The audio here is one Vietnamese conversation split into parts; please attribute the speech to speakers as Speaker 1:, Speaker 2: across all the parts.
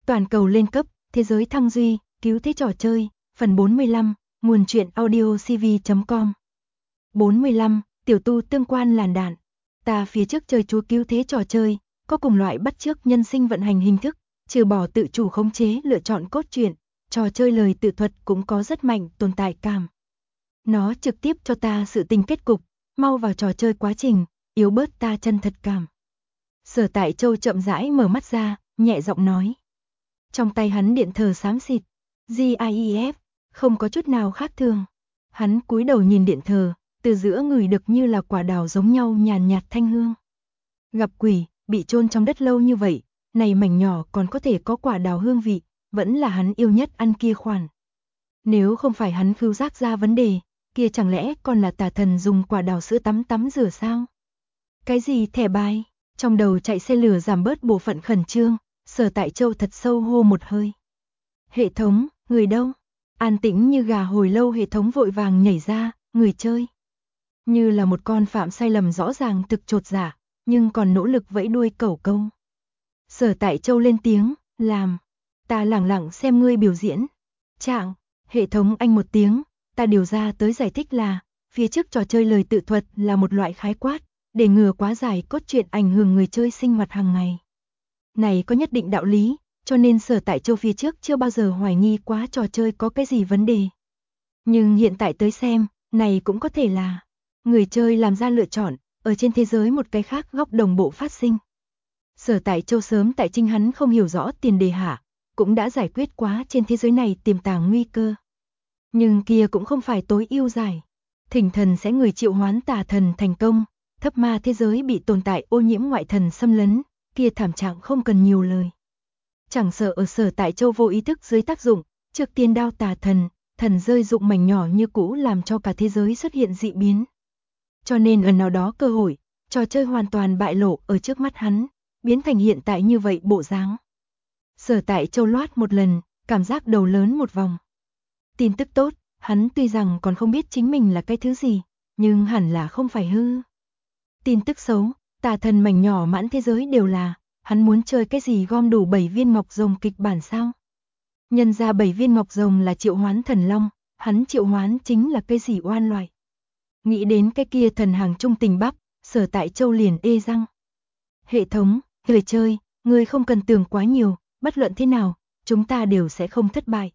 Speaker 1: Toàn cầu lên cấp, thế giới thăng duy, cứu thế trò chơi, phần 45, nguồn truyện audio cv.com. 45, tiểu tu tương quan làn đạn. Ta phía trước chơi chúa cứu thế trò chơi, có cùng loại bắt chước nhân sinh vận hành hình thức, trừ bỏ tự chủ khống chế lựa chọn cốt truyện, trò chơi lời tự thuật cũng có rất mạnh tồn tại cảm. Nó trực tiếp cho ta sự tình kết cục, mau vào trò chơi quá trình, yếu bớt ta chân thật cảm. Sở Tại Châu chậm rãi mở mắt ra, nhẹ giọng nói. Trong tay hắn điện thờ xám xịt, GIEF, không có chút nào khác thường. Hắn cúi đầu nhìn điện thờ, từ giữa ngửi được như là quả đào giống nhau nhàn nhạt thanh hương. Gặp quỷ, bị chôn trong đất lâu như vậy, này mảnh nhỏ còn có thể có quả đào hương vị, vẫn là hắn yêu nhất ăn kia khoản. Nếu không phải hắn khứu giác ra vấn đề, kia chẳng lẽ còn là tà thần dùng quả đào sữa tắm rửa sao? Cái gì thẻ bài? Trong đầu chạy xe lửa giảm bớt bộ phận khẩn trương, Sở Tại Châu thật sâu hô một hơi. Hệ thống, người đâu? An tĩnh như gà hồi lâu hệ thống vội vàng nhảy ra, người chơi. Như là một con phạm sai lầm rõ ràng thực chột dạ, nhưng còn nỗ lực vẫy đuôi cẩu câu. Sở Tại Châu lên tiếng, làm. Ta lẳng lặng xem ngươi biểu diễn. Trạng, hệ thống anh một tiếng, ta điều ra tới giải thích là, phía trước trò chơi lời tự thuật là một loại khái quát, để ngừa quá dài cốt truyện ảnh hưởng người chơi sinh hoạt hàng ngày. Này có nhất định đạo lý, cho nên Sở Tại Châu phía trước chưa bao giờ hoài nghi quá trò chơi có cái gì vấn đề. Nhưng hiện tại tới xem, này cũng có thể là người chơi làm ra lựa chọn, ở trên thế giới một cái khác góc đồng bộ phát sinh. Sở Tại Châu sớm tại chính hắn không hiểu rõ tiền đề hạ, cũng đã giải quyết quá trên thế giới này tiềm tàng nguy cơ. Nhưng kia cũng không phải tối ưu giải. Thỉnh thần sẽ người triệu hoán tà thần thành công, thấp ma thế giới bị tồn tại ô nhiễm ngoại thần xâm lấn, kia thảm trạng không cần nhiều lời. Chẳng sợ ở Sở Tại Châu vô ý thức dưới tác dụng, trước tiên đao tà thần, thần rơi dụng mảnh nhỏ như cũ làm cho cả thế giới xuất hiện dị biến. Cho nên ở nào đó cơ hội, trò chơi hoàn toàn bại lộ ở trước mắt hắn, biến thành hiện tại như vậy bộ dáng. Sở Tại Châu loát một lần, cảm giác đầu lớn một vòng. Tin tức tốt, hắn tuy rằng còn không biết chính mình là cái thứ gì, nhưng hẳn là không phải hư. Tin tức xấu, tà thần mảnh nhỏ mãn thế giới đều là, hắn muốn chơi cái gì gom đủ 7 viên ngọc rồng kịch bản sao? Nhân ra 7 viên ngọc rồng là triệu hoán thần long, hắn triệu hoán chính là cái gì oan loại. Nghĩ đến cái kia thần hàng trung tình bắp, Sở Tại Châu liền ê răng. Hệ thống, người chơi, ngươi không cần tưởng quá nhiều, bất luận thế nào, chúng ta đều sẽ không thất bại.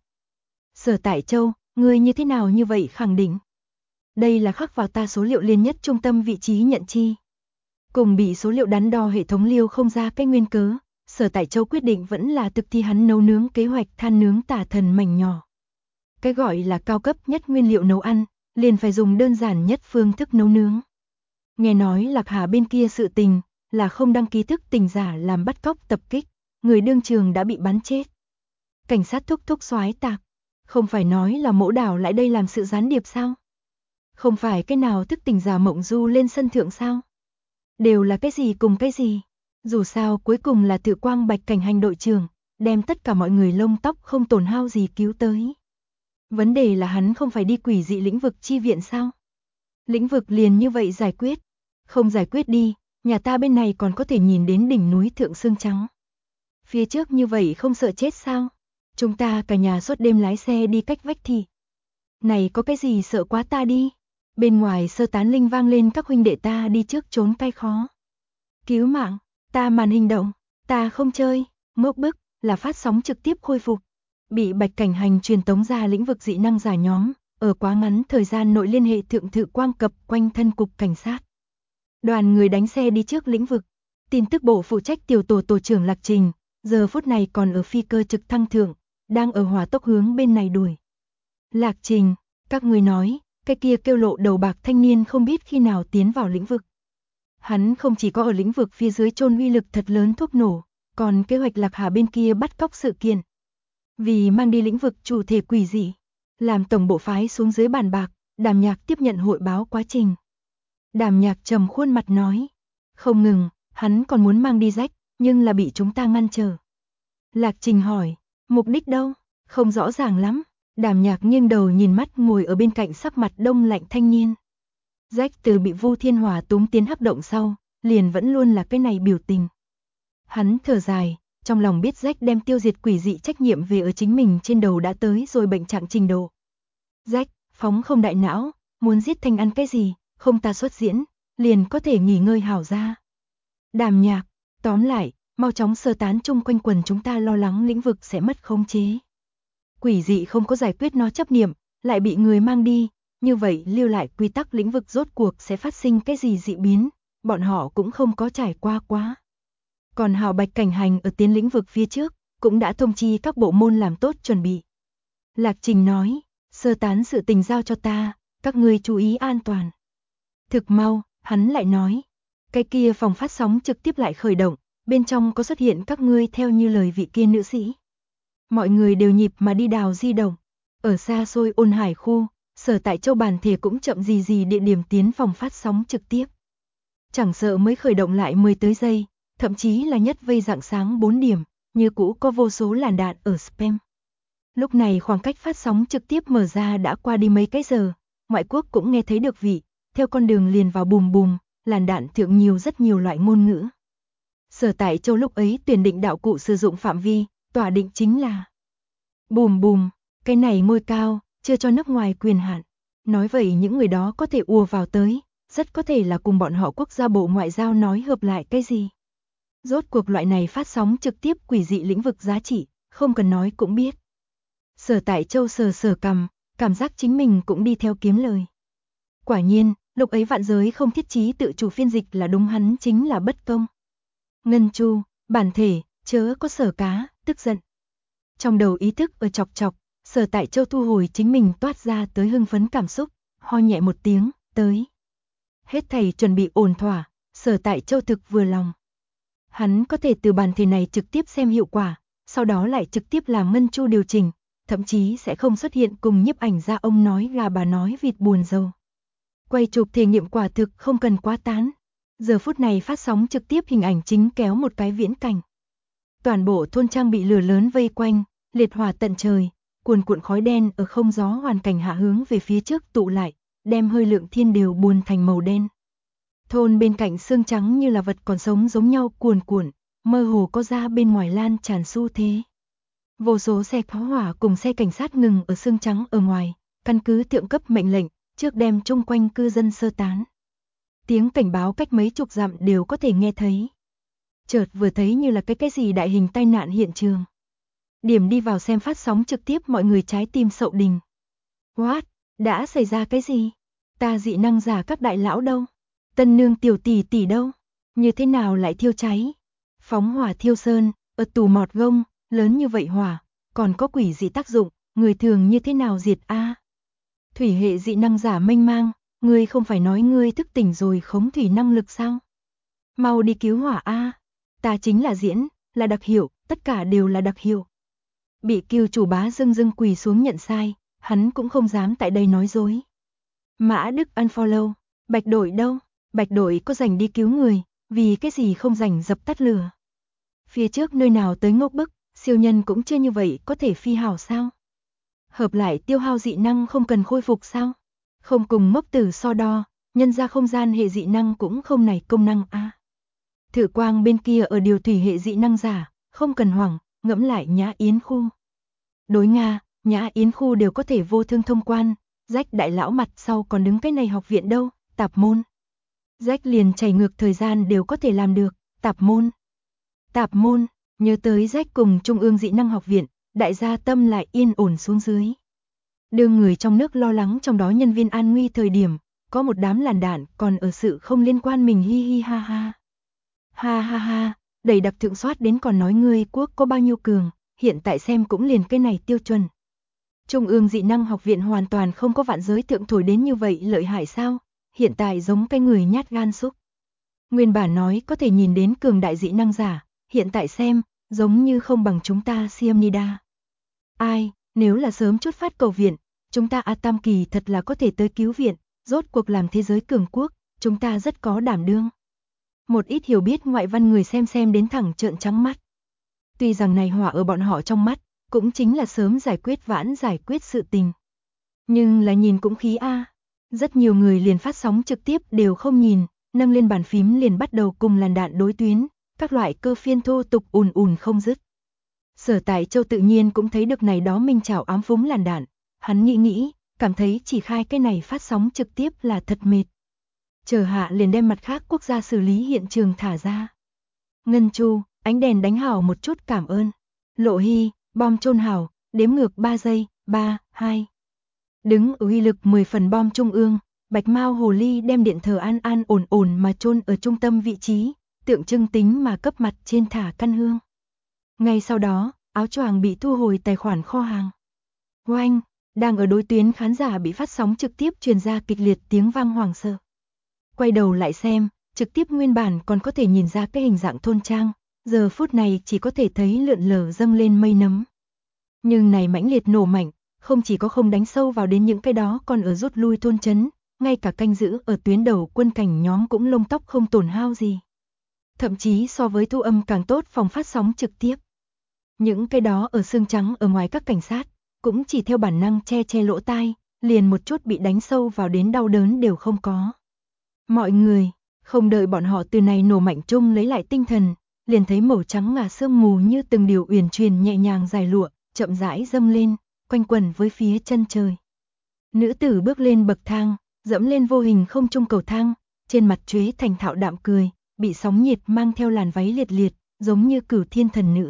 Speaker 1: Sở Tại Châu, ngươi như thế nào như vậy khẳng định? Đây là khắc vào ta số liệu liên nhất trung tâm vị trí nhận chi. Cùng bị số liệu đắn đo hệ thống liêu không ra cái nguyên cớ, Sở Tại Châu quyết định vẫn là thực thi hắn nấu nướng kế hoạch than nướng tà thần mảnh nhỏ. Cái gọi là cao cấp nhất nguyên liệu nấu ăn, liền phải dùng đơn giản nhất phương thức nấu nướng. Nghe nói Lạc Hà bên kia sự tình, là không đăng ký thức tỉnh giả làm bắt cóc tập kích, người đương trường đã bị bắn chết. Cảnh sát thúc soái tạc, không phải nói là Mỗ Đảo lại đây làm sự gián điệp sao? Không phải cái nào thức tỉnh giả mộng du lên sân thượng sao? Đều là cái gì cùng cái gì? Dù sao cuối cùng là Tự Quang Bạch Cảnh Hành đội trưởng, đem tất cả mọi người lông tóc không tổn hao gì cứu tới. Vấn đề là hắn không phải đi quỷ dị lĩnh vực chi viện sao? Lĩnh vực liền như vậy giải quyết. Không giải quyết đi, nhà ta bên này còn có thể nhìn đến đỉnh núi thượng xương trắng. Phía trước như vậy không sợ chết sao? Chúng ta cả nhà suốt đêm lái xe đi cách vách thì. Này có cái gì sợ quá ta đi. Bên ngoài sơ tán linh vang lên các huynh đệ ta đi trước trốn cay khó. Cứu mạng, ta màn hình động, ta không chơi, ngốc bức, là phát sóng trực tiếp khôi phục. Bị Bạch Cảnh Hành truyền tống ra lĩnh vực dị năng giả nhóm, ở quá ngắn thời gian nội liên hệ thượng Tự Quang cập quanh thân cục cảnh sát. Đoàn người đánh xe đi trước lĩnh vực. Tin tức bộ phụ trách tiểu tổ trưởng Lạc Trình, giờ phút này còn ở phi cơ trực thăng thượng, đang ở hỏa tốc hướng bên này đuổi. Lạc Trình, các người nói, cái kia kêu lộ đầu bạc thanh niên không biết khi nào tiến vào lĩnh vực. Hắn không chỉ có ở lĩnh vực phía dưới chôn uy lực thật lớn thuốc nổ, còn kế hoạch Lạc Hà bên kia bắt cóc sự kiện. Vì mang đi lĩnh vực chủ thể quỷ dị, làm tổng bộ phái xuống dưới bàn bạc, Đàm Nhạc tiếp nhận hội báo quá trình. Đàm Nhạc trầm khuôn mặt nói, không ngừng, hắn còn muốn mang đi rách, nhưng là bị chúng ta ngăn trở. Lạc Trình hỏi, mục đích đâu? Không rõ ràng lắm. Đàm Nhạc nghiêng đầu nhìn mắt ngồi ở bên cạnh sắc mặt đông lạnh thanh niên. Rách từ bị Vu Thiên Hòa túm tiến hắc động sau, liền vẫn luôn là cái này biểu tình. Hắn thở dài, trong lòng biết Jack đem tiêu diệt quỷ dị trách nhiệm về ở chính mình trên đầu đã tới rồi bệnh trạng trình độ. Jack, phóng không đại não, muốn giết Thanh ăn cái gì, không ta xuất diễn, liền có thể nghỉ ngơi hảo ra. Đàm Nhạc, tóm lại, mau chóng sơ tán chung quanh quần chúng ta lo lắng lĩnh vực sẽ mất khống chế. Quỷ dị không có giải quyết nó chấp niệm, lại bị người mang đi, như vậy lưu lại quy tắc lĩnh vực rốt cuộc sẽ phát sinh cái gì dị biến, bọn họ cũng không có trải qua quá. Còn Hào Bạch cảnh hành ở tiến lĩnh vực phía trước, cũng đã thông chi các bộ môn làm tốt chuẩn bị. Lạc Trình nói, sơ tán sự tình giao cho ta, các ngươi chú ý an toàn. Thực mau, hắn lại nói, cái kia phòng phát sóng trực tiếp lại khởi động, bên trong có xuất hiện các ngươi theo như lời vị kia nữ sĩ. Mọi người đều nhịp mà đi đào di động. Ở xa xôi Ôn Hải khu, Sở Tại Châu bản thể cũng chậm gì địa điểm tiến phòng phát sóng trực tiếp. Chẳng sợ mới khởi động lại 10 tới giây, thậm chí là nhất vây rạng sáng 4 điểm, như cũ có vô số làn đạn ở spam. Lúc này khoảng cách phát sóng trực tiếp mở ra đã qua đi mấy cái giờ, ngoại quốc cũng nghe thấy được vị, theo con đường liền vào bùm bùm, làn đạn thượng nhiều rất nhiều loại ngôn ngữ. Sở Tại Châu lúc ấy tuyển định đạo cụ sử dụng phạm vi, tỏa định chính là bùm bùm, cái này ngôi cao, chưa cho nước ngoài quyền hạn. Nói vậy những người đó có thể ùa vào tới, rất có thể là cùng bọn họ quốc gia bộ ngoại giao nói hợp lại cái gì. Rốt cuộc loại này phát sóng trực tiếp quỷ dị lĩnh vực giá trị, không cần nói cũng biết. Sở Tại Châu sờ cằm, cảm giác chính mình cũng đi theo kiếm lời. Quả nhiên, lúc ấy vạn giới không thiết chí tự chủ phiên dịch là đúng, hắn chính là bất công. Ngân Chu, bản thể, chớ có Sở Cá, tức giận. Trong đầu ý thức ở chọc, Sở Tại Châu thu hồi chính mình toát ra tới hưng phấn cảm xúc, ho nhẹ một tiếng, tới. Hết thảy chuẩn bị ổn thỏa, Sở Tại Châu thực vừa lòng. Hắn có thể từ bản thể này trực tiếp xem hiệu quả, sau đó lại trực tiếp làm Ngân Chu điều chỉnh, thậm chí sẽ không xuất hiện cùng nhiếp ảnh ra ông nói gà bà nói vịt buồn rầu. Quay chụp thể nghiệm quả thực không cần quá tán. Giờ phút này phát sóng trực tiếp hình ảnh chính kéo một cái viễn cảnh. Toàn bộ thôn trang bị lửa lớn vây quanh, liệt hỏa tận trời, cuồn cuộn khói đen ở không gió hoàn cảnh hạ hướng về phía trước tụ lại, đem hơi lượng thiên đều buồn thành màu đen. Thôn bên cạnh xương trắng như là vật còn sống giống nhau cuồn cuộn, mơ hồ có ra bên ngoài lan tràn xu thế. Vô số xe pháo hỏa cùng xe cảnh sát ngừng ở xương trắng ở ngoài, căn cứ thượng cấp mệnh lệnh, trước đem chung quanh cư dân sơ tán. Tiếng cảnh báo cách mấy chục dặm đều có thể nghe thấy. Chợt vừa thấy như là cái gì đại hình tai nạn hiện trường. Điểm đi vào xem phát sóng trực tiếp mọi người trái tim sậu đình. What? Đã xảy ra cái gì? Ta dị năng giả các đại lão đâu? Tân nương tiểu tỷ tỷ đâu? Như thế nào lại thiêu cháy? Phóng hỏa thiêu sơn, ở tù mọt gông, lớn như vậy hỏa, còn có quỷ dị tác dụng, người thường như thế nào diệt a? Thủy hệ dị năng giả mênh mang, ngươi không phải nói ngươi thức tỉnh rồi khống thủy năng lực sao? Mau đi cứu hỏa a. Ta chính là diễn, là đặc hiệu, tất cả đều là đặc hiệu. Bị Kiều chủ bá dưng quỳ xuống nhận sai, hắn cũng không dám tại đây nói dối. Mã Đức unfollow, Bạch đội đâu? Bạch đội có rảnh đi cứu người, vì cái gì không rảnh dập tắt lửa? Phía trước nơi nào tới ngốc bức, siêu nhân cũng chưa như vậy có thể phi hảo sao? Hợp lại tiêu hao dị năng không cần khôi phục sao? Không cùng mốc tử so đo, nhân ra không gian hệ dị năng cũng không này công năng a. Thử quang bên kia ở điều thủy hệ dị năng giả, không cần hoảng, ngẫm lại Nhã Yến khu. Đối Nga, Nhã Yến khu đều có thể vô thương thông quan, rách đại lão mặt sau còn đứng cái này học viện đâu, tạp môn. Rách liền chảy ngược thời gian đều có thể làm được, tạp môn. Tạp môn, nhớ tới rách cùng Trung ương dị năng học viện, đại gia tâm lại yên ổn xuống dưới. Đưa người trong nước lo lắng trong đó nhân viên an nguy thời điểm, có một đám làn đạn còn ở sự không liên quan mình hi hi ha ha. Ha ha ha, đầy đặc thượng soát đến còn nói ngươi quốc có bao nhiêu cường, hiện tại xem cũng liền cái này tiêu chuẩn. Trung ương dị năng học viện hoàn toàn không có vạn giới thượng thổi đến như vậy lợi hại sao, hiện tại giống cái người nhát gan xúc. Nguyên bản nói có thể nhìn đến cường đại dị năng giả, hiện tại xem, giống như không bằng chúng ta Siamnida. Ai, nếu là sớm chút phát cầu viện, chúng ta A Tam Kỳ thật là có thể tới cứu viện, rốt cuộc làm thế giới cường quốc, chúng ta rất có đảm đương. Một ít hiểu biết ngoại văn người xem đến thẳng trợn trắng mắt. Tuy rằng này hỏa ở bọn họ trong mắt, cũng chính là sớm giải quyết vãn giải quyết sự tình. Nhưng là nhìn cũng khí a. Rất nhiều người liền phát sóng trực tiếp đều không nhìn, nâng lên bàn phím liền bắt đầu cùng làn đạn đối tuyến, các loại cơ phiên thô tục ùn ùn không dứt. Sở Tại Châu tự nhiên cũng thấy được này đó minh chảo ám phúng làn đạn, hắn nghĩ, cảm thấy chỉ khai cái này phát sóng trực tiếp là thật mệt. Chờ hạ liền đem mặt khác quốc gia xử lý hiện trường thả ra. Ngân Chu, ánh đèn đánh hảo một chút cảm ơn. Lộ Hy, bom chôn hảo, đếm ngược 3 giây, 3, 2. Đứng ở uy lực 10 phần bom trung ương, Bạch Mao hồ ly đem điện thờ an an ổn ổn mà chôn ở trung tâm vị trí, tượng trưng tính mà cấp mặt trên thả căn hương. Ngay sau đó, áo choàng bị thu hồi tài khoản kho hàng. Oanh, đang ở đối tuyến khán giả bị phát sóng trực tiếp truyền ra kịch liệt tiếng vang hoảng sợ. Quay đầu lại xem, trực tiếp nguyên bản còn có thể nhìn ra cái hình dạng thôn trang, giờ phút này chỉ có thể thấy lượn lờ dâng lên mây nấm. Nhưng này mãnh liệt nổ mạnh, không chỉ có không đánh sâu vào đến những cái đó còn ở rút lui thôn trấn, ngay cả canh giữ ở tuyến đầu quân cảnh nhóm cũng lông tóc không tổn hao gì. Thậm chí so với thu âm càng tốt phòng phát sóng trực tiếp. Những cái đó ở xương trắng ở ngoài các cảnh sát, cũng chỉ theo bản năng che lỗ tai, liền một chút bị đánh sâu vào đến đau đớn đều không có. Mọi người, không đợi bọn họ từ này nổ mạnh chung lấy lại tinh thần, liền thấy màu trắng ngà sương mù như từng điều uyển chuyển nhẹ nhàng dài lụa, chậm rãi dâng lên, quanh quẩn với phía chân trời. Nữ tử bước lên bậc thang, dẫm lên vô hình không trung cầu thang, trên mặt Chuế thành thạo đạm cười, bị sóng nhiệt mang theo làn váy liệt liệt, giống như cửu thiên thần nữ.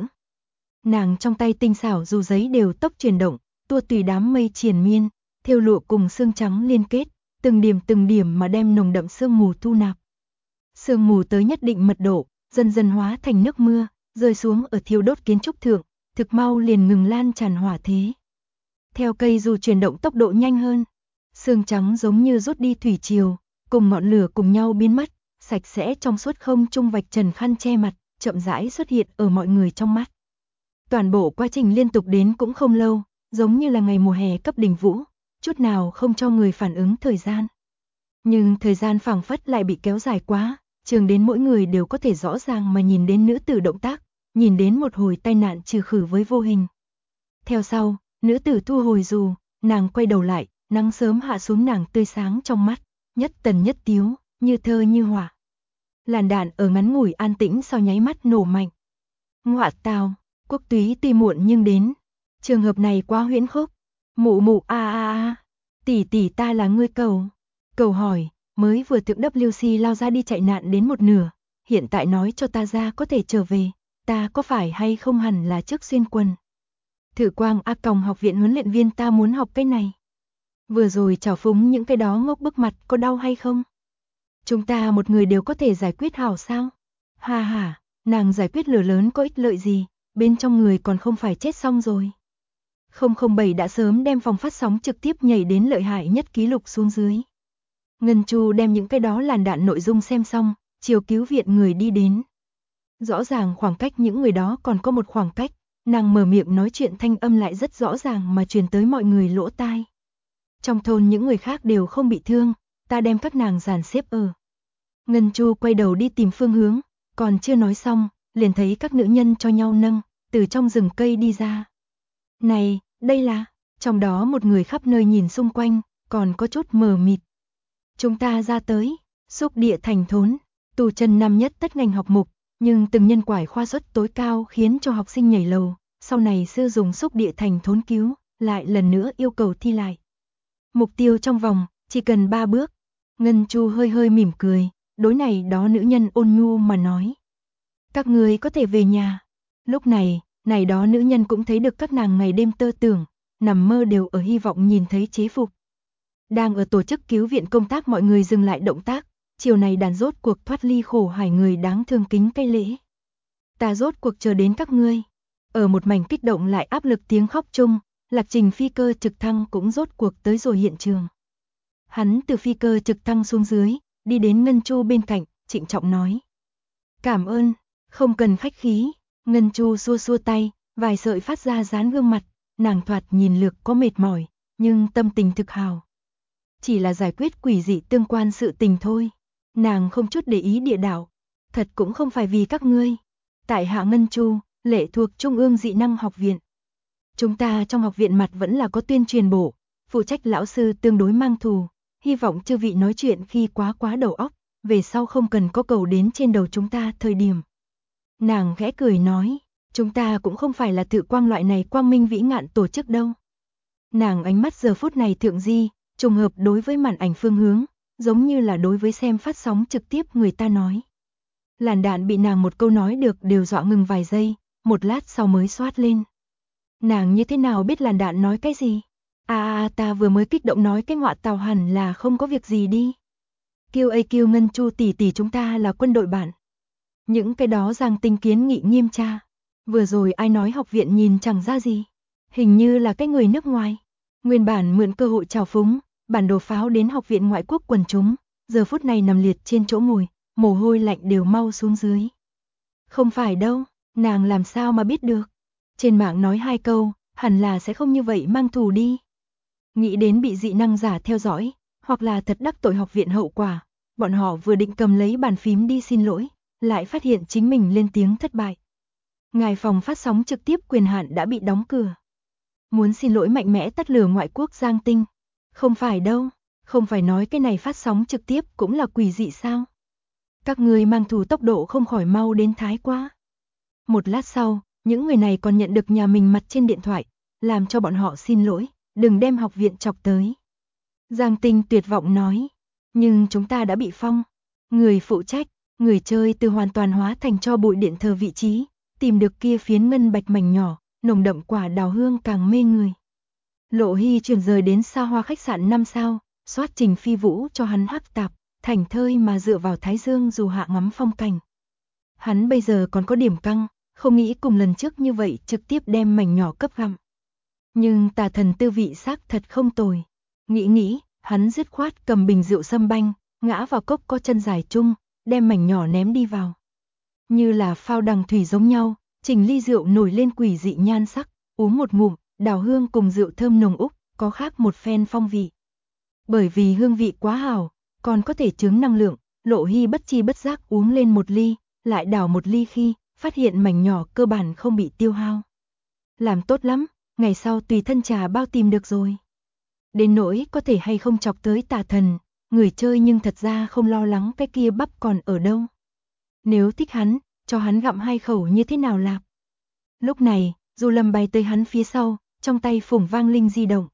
Speaker 1: Nàng trong tay tinh xảo dù giấy đều tốc chuyển động, tua tùy đám mây triền miên, thêu lụa cùng xương trắng liên kết, từng điểm mà đem nồng đậm sương mù thu nạp. Sương mù tới nhất định mật độ, dần dần hóa thành nước mưa, rơi xuống ở thiêu đốt kiến trúc thượng, thực mau liền ngừng lan tràn hỏa thế. Theo cây dù chuyển động tốc độ nhanh hơn, sương trắng giống như rút đi thủy triều, cùng ngọn lửa cùng nhau biến mất, sạch sẽ trong suốt không trung vạch trần khăn che mặt, chậm rãi xuất hiện ở mọi người trong mắt. Toàn bộ quá trình liên tục đến cũng không lâu, giống như là ngày mùa hè cấp đỉnh vũ, chút nào không cho người phản ứng thời gian. Nhưng thời gian phảng phất lại bị kéo dài quá, trường đến mỗi người đều có thể rõ ràng mà nhìn đến nữ tử động tác, nhìn đến một hồi tai nạn trừ khử với vô hình. Theo sau, nữ tử thu hồi dù, nàng quay đầu lại, nắng sớm hạ xuống nàng tươi sáng trong mắt, nhất tần nhất tiếu, như thơ như họa. Làn đạn ở ngắn ngủi an tĩnh sau nháy mắt nổ mạnh. Ngọa tào, Quốc túy tuy muộn nhưng đến. Trường hợp này quá huyễn khúc. Mụ mụ tỷ tỷ ta là ngươi cầu. Cầu hỏi, mới vừa thượng WC lao ra đi chạy nạn đến một nửa, hiện tại nói cho ta ra có thể trở về, ta có phải hay không hẳn là trước xuyên quần. Thử quang học viện huấn luyện viên ta muốn học cái này. Vừa rồi chào phúng những cái đó ngốc bức mặt có đau hay không? Chúng ta một người đều có thể giải quyết hảo sao? Ha ha, nàng giải quyết lửa lớn có ích lợi gì, bên trong người còn không phải chết xong rồi. 007 đã sớm đem phòng phát sóng trực tiếp nhảy đến lợi hại nhất ký lục xuống dưới. Ngân Chu đem những cái đó làn đạn nội dung xem xong, chiều cứu viện người đi đến. Rõ ràng khoảng cách những người đó còn có một khoảng cách, nàng mở miệng nói chuyện thanh âm lại rất rõ ràng mà truyền tới mọi người lỗ tai. Trong thôn những người khác đều không bị thương, ta đem các nàng dàn xếp ở. Ngân Chu quay đầu đi tìm phương hướng, còn chưa nói xong, liền thấy các nữ nhân cho nhau nâng, từ trong rừng cây đi ra. Này, đây là, trong đó một người khắp nơi nhìn xung quanh, còn có chút mờ mịt. Chúng ta ra tới, xúc địa thành thốn, tù chân năm nhất tất ngành học mục, nhưng từng nhân quải khoa suất tối cao khiến cho học sinh nhảy lầu, sau này sư dùng xúc địa thành thốn cứu, lại lần nữa yêu cầu thi lại. Mục tiêu trong vòng, chỉ cần 3 bước. Ngân Chu hơi hơi mỉm cười, đối này đó nữ nhân ôn nhu mà nói. Các người có thể về nhà. Lúc này, này đó nữ nhân cũng thấy được các nàng ngày đêm tơ tưởng, nằm mơ đều ở hy vọng nhìn thấy chế phục. Đang ở tổ chức cứu viện công tác mọi người dừng lại động tác, chiều này đàn rốt cuộc thoát ly khổ hải người đáng thương kính cây lễ. Ta rốt cuộc chờ đến các ngươi. Ở một mảnh kích động lại áp lực tiếng khóc chung, Lạc Trình phi cơ trực thăng cũng rốt cuộc tới rồi hiện trường. Hắn từ phi cơ trực thăng xuống dưới, đi đến Ngân Chu bên cạnh, trịnh trọng nói. Cảm ơn, không cần khách khí. Ngân Chu xua xua tay, vài sợi phát ra dán gương mặt, nàng thoạt nhìn lược có mệt mỏi, nhưng tâm tình thực hào. Chỉ là giải quyết quỷ dị tương quan sự tình thôi. Nàng không chút để ý địa đạo. Thật cũng không phải vì các ngươi. Tại hạ Ngân Chu, lệ thuộc Trung ương dị năng học viện. Chúng ta trong học viện mặt vẫn là có tuyên truyền bộ, phụ trách lão sư tương đối mang thù, hy vọng chư vị nói chuyện khi quá đầu óc, về sau không cần có cầu đến trên đầu chúng ta thời điểm. Nàng khẽ cười nói, chúng ta cũng không phải là tự quang loại này quang minh vĩ ngạn tổ chức đâu. Nàng ánh mắt giờ phút này thượng di, trùng hợp đối với màn ảnh phương hướng, giống như là đối với xem phát sóng trực tiếp người ta nói. Làn đạn bị nàng một câu nói được đều dọa ngừng vài giây, một lát sau mới xoát lên. Nàng như thế nào biết làn đạn nói cái gì? Ta vừa mới kích động nói cái ngọa tàu hẳn là không có việc gì đi. Kêu Ngân Chu tỷ tỷ chúng ta là quân đội bạn. Những cái đó Giang Tinh kiến nghị nghiêm tra. Vừa rồi ai nói học viện nhìn chẳng ra gì. Hình như là cái người nước ngoài. Nguyên bản mượn cơ hội trào phúng, bản đồ pháo đến học viện ngoại quốc quần chúng, giờ phút này nằm liệt trên chỗ ngồi, mồ hôi lạnh đều mau xuống dưới. Không phải đâu, nàng làm sao mà biết được. Trên mạng nói 2 câu, hẳn là sẽ không như vậy mang thù đi. Nghĩ đến bị dị năng giả theo dõi, hoặc là thật đắc tội học viện hậu quả, bọn họ vừa định cầm lấy bàn phím đi xin lỗi, lại phát hiện chính mình lên tiếng thất bại. Ngài phòng phát sóng trực tiếp quyền hạn đã bị đóng cửa. Muốn xin lỗi mạnh mẽ tắt lửa ngoại quốc Giang Tinh. Không phải đâu, không phải nói cái này phát sóng trực tiếp cũng là quỷ dị sao? Các người mang thù tốc độ không khỏi mau đến thái quá. Một lát sau, những người này còn nhận được nhà mình mặt trên điện thoại, làm cho bọn họ xin lỗi, đừng đem học viện chọc tới. Giang Tinh tuyệt vọng nói, nhưng chúng ta đã bị phong. Người phụ trách, người chơi từ hoàn toàn hóa thành cho bụi điện thờ vị trí, tìm được kia phiến ngân bạch mảnh nhỏ, nồng đậm quả đào hương càng mê người. Lộ Hy chuyển rời đến xa hoa khách sạn 5 sao, soát Trình Phi Vũ cho hắn hắc tạp, thảnh thơi mà dựa vào thái dương dù hạ ngắm phong cảnh. Hắn bây giờ còn có điểm căng, không nghĩ cùng lần trước như vậy trực tiếp đem mảnh nhỏ cấp gặm. Nhưng tà thần tư vị xác thật không tồi. Nghĩ, hắn dứt khoát cầm bình rượu sâm banh, ngã vào cốc có chân dài chung, đem mảnh nhỏ ném đi vào. Như là phao đằng thủy giống nhau, Trình ly rượu nổi lên quỷ dị nhan sắc, uống một ngụm, đào hương cùng rượu thơm nồng úc, có khác một phen phong vị. Bởi vì hương vị quá hảo, còn có thể chướng năng lượng, Lộ Hy bất chi bất giác uống lên một ly, lại đảo một ly khi, phát hiện mảnh nhỏ cơ bản không bị tiêu hao. Làm tốt lắm, ngày sau tùy thân trà bao tìm được rồi. Đến nỗi có thể hay không chọc tới tà thần, người chơi nhưng thật ra không lo lắng cái kia bắp còn ở đâu. Nếu thích hắn, cho hắn gặm 2 khẩu như thế nào lạp. Lúc này, Du Lâm bay tới hắn phía sau, trong tay phủng vang linh di động.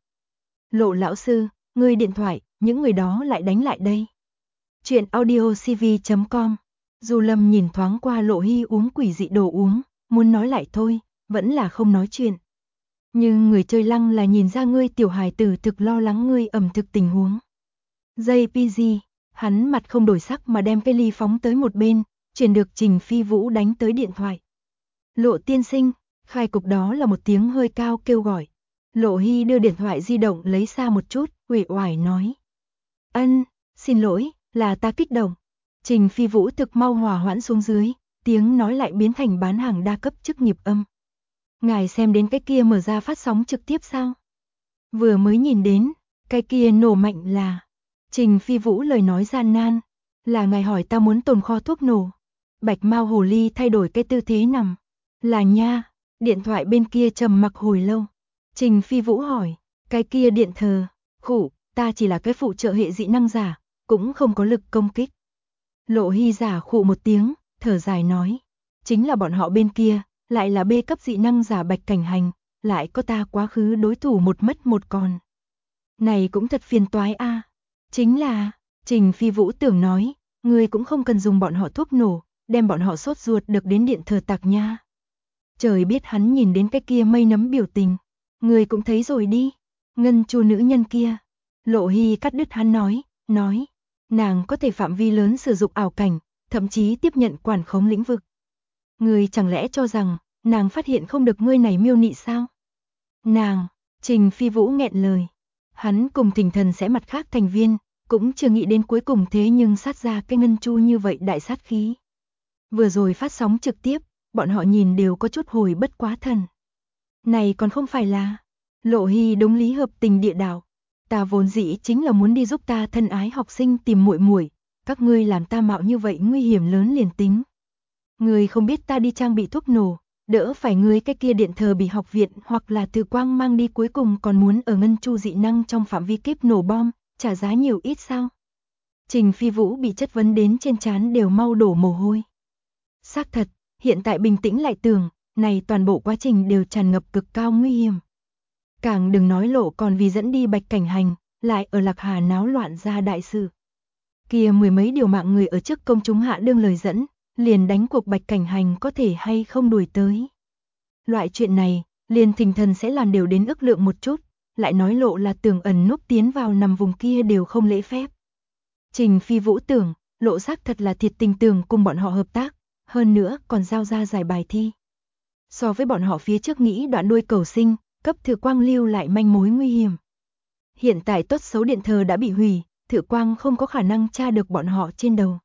Speaker 1: Lộ lão sư, ngươi điện thoại, những người đó lại đánh lại đây. Chuyện audiocv.com. Du Lâm nhìn thoáng qua Lộ Hy uống quỷ dị đồ uống, muốn nói lại thôi, vẫn là không nói chuyện. Nhưng người chơi lăng là nhìn ra ngươi tiểu hài tử thực lo lắng ngươi ẩm thực tình huống. JPG, hắn mặt không đổi sắc mà đem cái ly phóng tới một bên, chuyển được Trình Phi Vũ đánh tới điện thoại. Lộ tiên sinh, khai cục đó là một tiếng hơi cao kêu gọi. Lộ Hy đưa điện thoại di động lấy xa một chút, uể oải nói. Xin lỗi, là ta kích động. Trình Phi Vũ thực mau hòa hoãn xuống dưới, tiếng nói lại biến thành bán hàng đa cấp chức nghiệp âm. Ngài xem đến cái kia mở ra phát sóng trực tiếp sao? Vừa mới nhìn đến, cái kia nổ mạnh là... Trình Phi Vũ lời nói gian nan, là ngài hỏi ta muốn tồn kho thuốc nổ. Bạch Mao hồ ly thay đổi cái tư thế nằm. Là nha, điện thoại bên kia trầm mặc hồi lâu. Trình Phi Vũ hỏi, cái kia điện thờ, khủ, ta chỉ là cái phụ trợ hệ dị năng giả, cũng không có lực công kích. Lộ Hy giả khụ một tiếng, thở dài nói, chính là bọn họ bên kia, lại là B cấp dị năng giả Bạch Cảnh Hành, lại có ta quá khứ đối thủ một mất một còn. Này cũng thật phiền toái a. Chính là, Trình Phi Vũ tưởng nói, ngươi cũng không cần dùng bọn họ thuốc nổ, đem bọn họ sốt ruột được đến điện thờ tạc nha. Trời biết hắn nhìn đến cái kia mây nấm biểu tình, ngươi cũng thấy rồi đi, Ngân Chu nữ nhân kia. Lộ Hy cắt đứt hắn nói, nàng có thể phạm vi lớn sử dụng ảo cảnh, thậm chí tiếp nhận quản khống lĩnh vực. Ngươi chẳng lẽ cho rằng, nàng phát hiện không được ngươi này miêu nị sao? Nàng, Trình Phi Vũ nghẹn lời. Hắn cùng Thỉnh Thần sẽ mặt khác thành viên, cũng chưa nghĩ đến cuối cùng thế nhưng sát ra cái Ngân Chu như vậy đại sát khí. Vừa rồi phát sóng trực tiếp, bọn họ nhìn đều có chút hồi bất quá thần. Này còn không phải là... Lộ Hy đúng lý hợp tình địa đạo. Ta vốn dĩ chính là muốn đi giúp ta thân ái học sinh tìm muội muội, các ngươi làm ta mạo như vậy nguy hiểm lớn liền tính. Ngươi không biết ta đi trang bị thuốc nổ, đỡ phải ngươi cái kia điện thờ bị học viện hoặc là Từ Quang mang đi cuối cùng còn muốn ở Ngân Chu dị năng trong phạm vi kiếp nổ bom, trả giá nhiều ít sao? Trình Phi Vũ bị chất vấn đến trên trán đều mau đổ mồ hôi. Xác thật, hiện tại bình tĩnh lại tưởng, này toàn bộ quá trình đều tràn ngập cực cao nguy hiểm. Càng đừng nói Lộ còn vì dẫn đi Bạch Cảnh Hành, lại ở Lạc Hà náo loạn ra đại sự. Kia mười mấy điều mạng người ở trước công chúng hạ đương lời dẫn, liền đánh cuộc Bạch Cảnh Hành có thể hay không đuổi tới. Loại chuyện này, liền Thình Thần sẽ làm đều đến ước lượng một chút, lại nói Lộ là tưởng ẩn núp tiến vào nằm vùng kia đều không lễ phép. Trình Phi Vũ tưởng, Lộ xác thật là thiệt tình tưởng cùng bọn họ hợp tác, hơn nữa còn giao ra giải bài thi. So với bọn họ phía trước nghĩ đoạn đuôi cầu sinh, cấp Thử Quang lưu lại manh mối nguy hiểm. Hiện tại tốt xấu điện thờ đã bị hủy, Thử Quang không có khả năng tra được bọn họ trên đầu.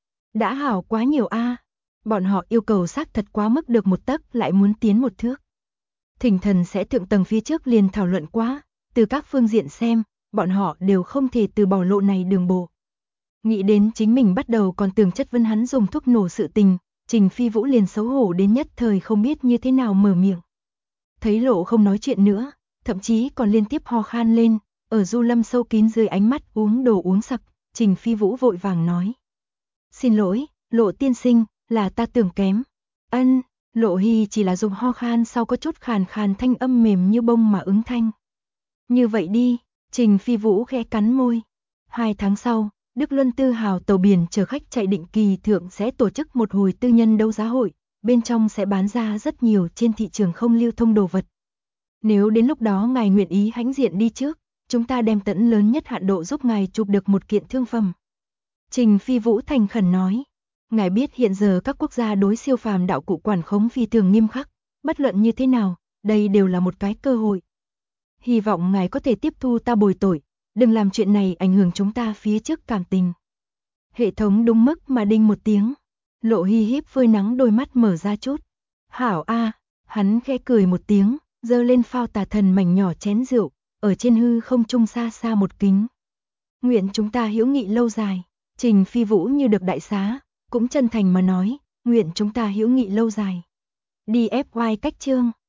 Speaker 1: Đã hảo quá nhiều a, bọn họ yêu cầu xác thật quá mức được một tấc lại muốn tiến một thước. Thỉnh Thần sẽ thượng tầng phía trước liền thảo luận quá, từ các phương diện xem, bọn họ đều không thể từ bỏ lộ này đường bộ. Nghĩ đến chính mình bắt đầu còn tưởng chất vấn hắn dùng thuốc nổ sự tình, Trình Phi Vũ liền xấu hổ đến nhất thời không biết như thế nào mở miệng. Thấy Lộ không nói chuyện nữa, thậm chí còn liên tiếp ho khan lên, ở Du Lâm sâu kín dưới ánh mắt uống đồ uống sặc, Trình Phi Vũ vội vàng nói. Xin lỗi, Lộ tiên sinh, là ta tưởng kém. Ân, Lộ Hy chỉ là dùng ho khan sau có chút khàn khàn thanh âm mềm như bông mà ứng thanh. Như vậy đi, Trình Phi Vũ khẽ cắn môi. 2 tháng sau, Đức Luân Tư Hào tàu biển chở khách chạy định kỳ thượng sẽ tổ chức một hồi tư nhân đấu giá hội, bên trong sẽ bán ra rất nhiều trên thị trường không lưu thông đồ vật. Nếu đến lúc đó ngài nguyện ý hãnh diện đi trước, chúng ta đem tận lớn nhất hạn độ giúp ngài chụp được một kiện thương phẩm. Trình Phi Vũ thành khẩn nói, ngài biết hiện giờ các quốc gia đối siêu phàm đạo cụ quản khống phi thường nghiêm khắc, bất luận như thế nào, đây đều là một cái cơ hội. Hy vọng ngài có thể tiếp thu ta bồi tội, đừng làm chuyện này ảnh hưởng chúng ta phía trước cảm tình. Hệ thống đúng mức mà đinh một tiếng, Lộ Hi híp phơi nắng đôi mắt mở ra chút. Hảo a, hắn khẽ cười một tiếng, giơ lên phao tà thần mảnh nhỏ chén rượu, ở trên hư không trung xa xa một kính. Nguyện chúng ta hữu nghị lâu dài. Trình Phi Vũ như được đại xá, cũng chân thành mà nói, nguyện chúng ta hữu nghị lâu dài. DFY cách chương